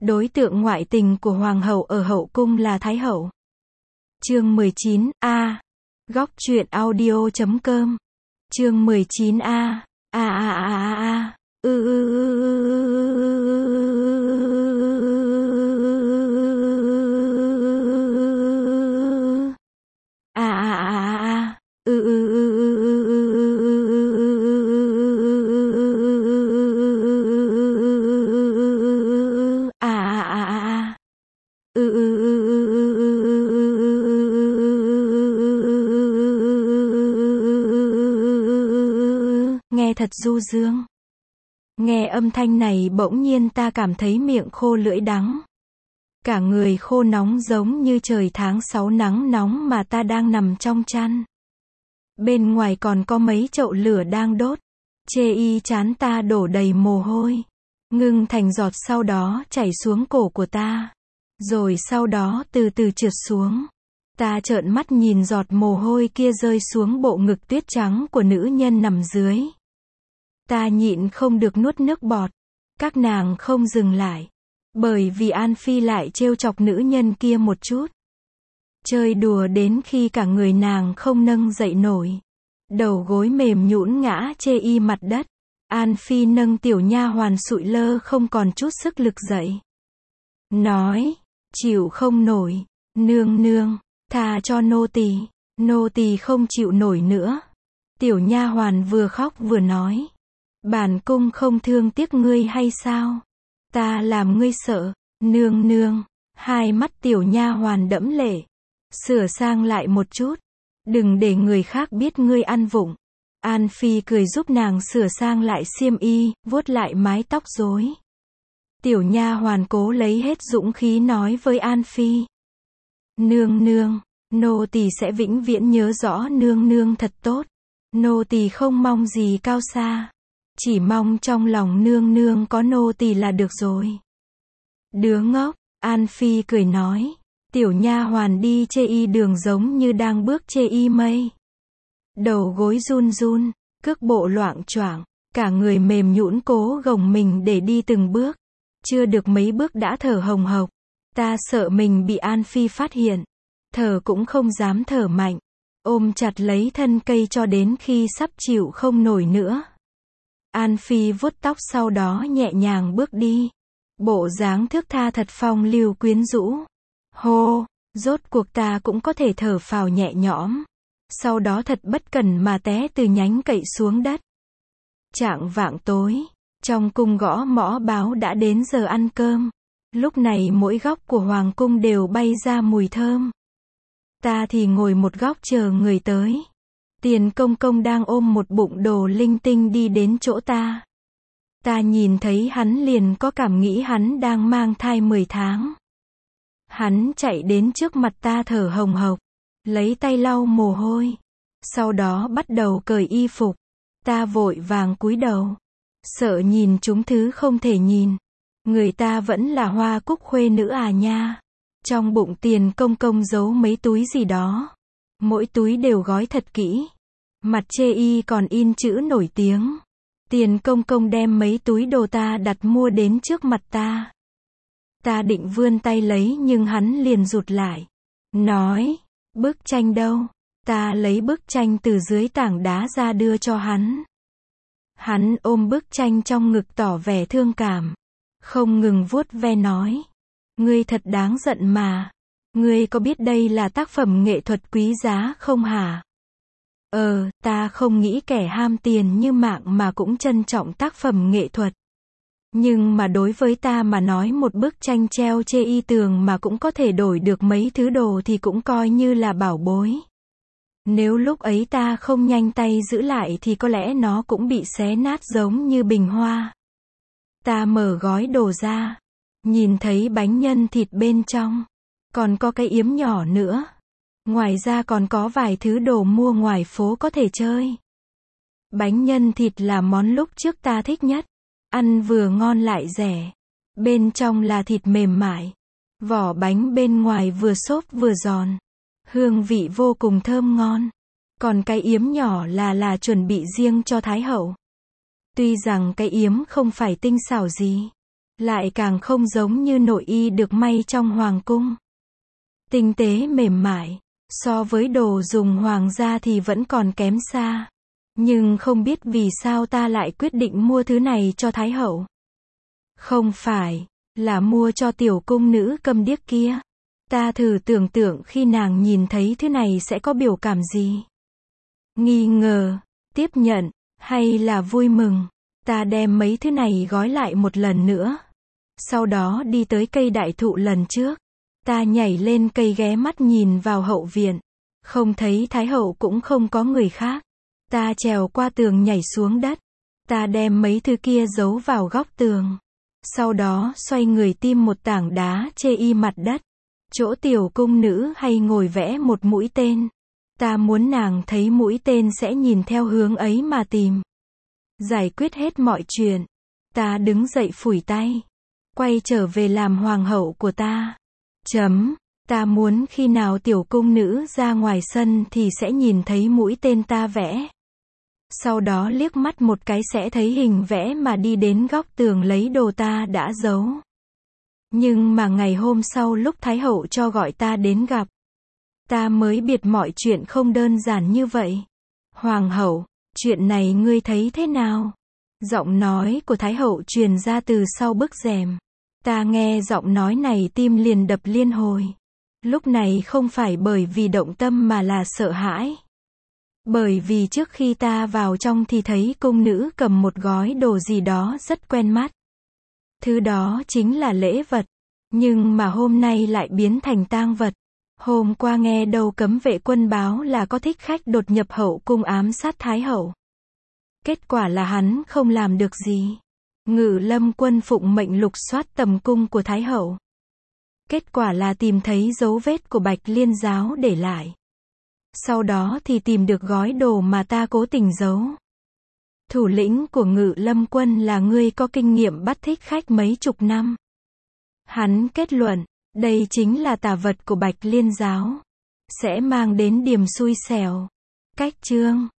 Đối tượng ngoại tình của hoàng hậu ở hậu cung là Thái hậu. Chương 19, A. Góc truyện audio.com. Chương 19 A. Nghe thật du dương. Nghe âm thanh này bỗng nhiên ta cảm thấy miệng khô lưỡi đắng. Cả người khô nóng giống như trời tháng 6 nắng nóng mà ta đang nằm trong chăn. Bên ngoài còn có mấy chậu lửa đang đốt. Chê y chán ta đổ đầy mồ hôi. Ngưng thành giọt sau đó chảy xuống cổ của ta. Rồi sau đó từ từ trượt xuống. Ta trợn mắt nhìn giọt mồ hôi kia rơi xuống bộ ngực tuyết trắng của nữ nhân nằm dưới. Ta nhịn không được nuốt nước bọt. Các nàng không dừng lại. Bởi vì An Phi lại trêu chọc nữ nhân kia một chút. Chơi đùa đến khi cả người nàng không nâng dậy nổi. Đầu gối mềm nhũn ngã chê y mặt đất. An Phi nâng tiểu nha hoàn sụi lơ không còn chút sức lực dậy. Nói, chịu không nổi, nương nương, thà cho nô tỳ không chịu nổi nữa. Tiểu nha hoàn vừa khóc vừa nói, bản cung không thương tiếc ngươi hay sao? Ta làm ngươi sợ, nương nương. Hai mắt tiểu nha hoàn đẫm lệ. Sửa sang lại một chút, đừng để người khác biết ngươi ăn vụng. An Phi cười giúp nàng sửa sang lại xiêm y, vuốt lại mái tóc rối. Tiểu nha hoàn cố lấy hết dũng khí nói với An Phi. Nương nương, nô tỳ sẽ vĩnh viễn nhớ rõ nương nương thật tốt. Nô tỳ không mong gì cao xa. Chỉ mong trong lòng nương nương có nô tỳ là được rồi. Đứa ngốc, An Phi cười nói. Tiểu nha hoàn đi chê y đường giống như đang bước chê y mây. Đầu gối run run, cước bộ loạng choạng, cả người mềm nhũn cố gồng mình để đi từng bước. Chưa được mấy bước đã thở hồng hộc. Ta sợ mình bị An Phi phát hiện. Thở cũng không dám thở mạnh. Ôm chặt lấy thân cây cho đến khi sắp chịu không nổi nữa. An Phi vuốt tóc sau đó nhẹ nhàng bước đi. Bộ dáng thướt tha thật phong lưu quyến rũ. Hô, rốt cuộc ta cũng có thể thở phào nhẹ nhõm. Sau đó thật bất cẩn mà té từ nhánh cậy xuống đất. Chạng vạng tối, trong cung gõ mõ báo đã đến giờ ăn cơm. Lúc này mỗi góc của hoàng cung đều bay ra mùi thơm. Ta thì ngồi một góc chờ người tới. Tiền công công đang ôm một bụng đồ linh tinh đi đến chỗ ta. Ta nhìn thấy hắn liền có cảm nghĩ hắn đang mang thai 10 tháng. Hắn chạy đến trước mặt ta thở hồng hộc, lấy tay lau mồ hôi. Sau đó bắt đầu cởi y phục. Ta vội vàng cúi đầu. Sợ nhìn chúng thứ không thể nhìn. Người ta vẫn là Hoa Cúc khuê nữ à nha. Trong bụng Tiền công công giấu mấy túi gì đó. Mỗi túi đều gói thật kỹ. Mặt chê y còn in chữ nổi tiếng. Tiền công công đem mấy túi đồ ta đặt mua đến trước mặt ta. Ta định vươn tay lấy nhưng hắn liền rụt lại. Nói, bức tranh đâu? Ta lấy bức tranh từ dưới tảng đá ra đưa cho hắn. Hắn ôm bức tranh trong ngực tỏ vẻ thương cảm. Không ngừng vuốt ve nói. Ngươi thật đáng giận mà. Ngươi có biết đây là tác phẩm nghệ thuật quý giá không hả? Ta không nghĩ kẻ ham tiền như mạng mà cũng trân trọng tác phẩm nghệ thuật. Nhưng mà đối với ta mà nói một bức tranh treo chê y tường mà cũng có thể đổi được mấy thứ đồ thì cũng coi như là bảo bối. Nếu lúc ấy ta không nhanh tay giữ lại thì có lẽ nó cũng bị xé nát giống như bình hoa. Ta mở gói đồ ra. Nhìn thấy bánh nhân thịt bên trong. Còn có cái yếm nhỏ nữa. Ngoài ra còn có vài thứ đồ mua ngoài phố có thể chơi. Bánh nhân thịt là món lúc trước ta thích nhất. Ăn vừa ngon lại rẻ. Bên trong là thịt mềm mại. Vỏ bánh bên ngoài vừa xốp vừa giòn. Hương vị vô cùng thơm ngon. Còn cái yếm nhỏ là chuẩn bị riêng cho Thái hậu. Tuy rằng cái yếm không phải tinh xảo gì. lại càng không giống như nội y được may trong hoàng cung. Tinh tế mềm mại, so với đồ dùng hoàng gia thì vẫn còn kém xa. Nhưng không biết vì sao ta lại quyết định mua thứ này cho Thái hậu. Không phải là mua cho tiểu cung nữ câm điếc kia. Ta thử tưởng tượng khi nàng nhìn thấy thứ này sẽ có biểu cảm gì. Nghi ngờ, tiếp nhận, hay là vui mừng. Ta đem mấy thứ này gói lại một lần nữa. Sau đó đi tới cây đại thụ lần trước. Ta nhảy lên cây ghé mắt nhìn vào hậu viện. Không thấy Thái hậu cũng không có người khác. Ta trèo qua tường nhảy xuống đất. Ta đem mấy thứ kia giấu vào góc tường. Sau đó xoay người tìm một tảng đá chê y mặt đất. Chỗ tiểu cung nữ hay ngồi vẽ một mũi tên. Ta muốn nàng thấy mũi tên sẽ nhìn theo hướng ấy mà tìm. Giải quyết hết mọi chuyện. Ta đứng dậy phủi tay. Quay trở về làm hoàng hậu của ta. Ta muốn khi nào tiểu cung nữ ra ngoài sân thì sẽ nhìn thấy mũi tên ta vẽ. Sau đó liếc mắt một cái sẽ thấy hình vẽ mà đi đến góc tường lấy đồ ta đã giấu. Nhưng mà ngày hôm sau lúc Thái hậu cho gọi ta đến gặp, ta mới biết mọi chuyện không đơn giản như vậy. Hoàng hậu, chuyện này ngươi thấy thế nào? Giọng nói của Thái hậu truyền ra từ sau bức rèm. Ta nghe giọng nói này tim liền đập liên hồi. Lúc này không phải bởi vì động tâm mà là sợ hãi. Bởi vì trước khi ta vào trong thì thấy cung nữ cầm một gói đồ gì đó rất quen mắt. Thứ đó chính là lễ vật. Nhưng mà hôm nay lại biến thành tang vật. Hôm qua nghe đầu cấm vệ quân báo là có thích khách đột nhập hậu cung ám sát Thái hậu. Kết quả là hắn không làm được gì. Ngự lâm quân phụng mệnh lục soát tầm cung của Thái hậu. Kết quả là tìm thấy dấu vết của Bạch Liên giáo để lại. Sau đó thì tìm được gói đồ mà ta cố tình giấu. Thủ lĩnh của Ngự lâm quân là người có kinh nghiệm bắt thích khách mấy chục năm. Hắn kết luận, đây chính là tà vật của Bạch Liên giáo. Sẽ mang đến điểm xui xẻo. Cách chương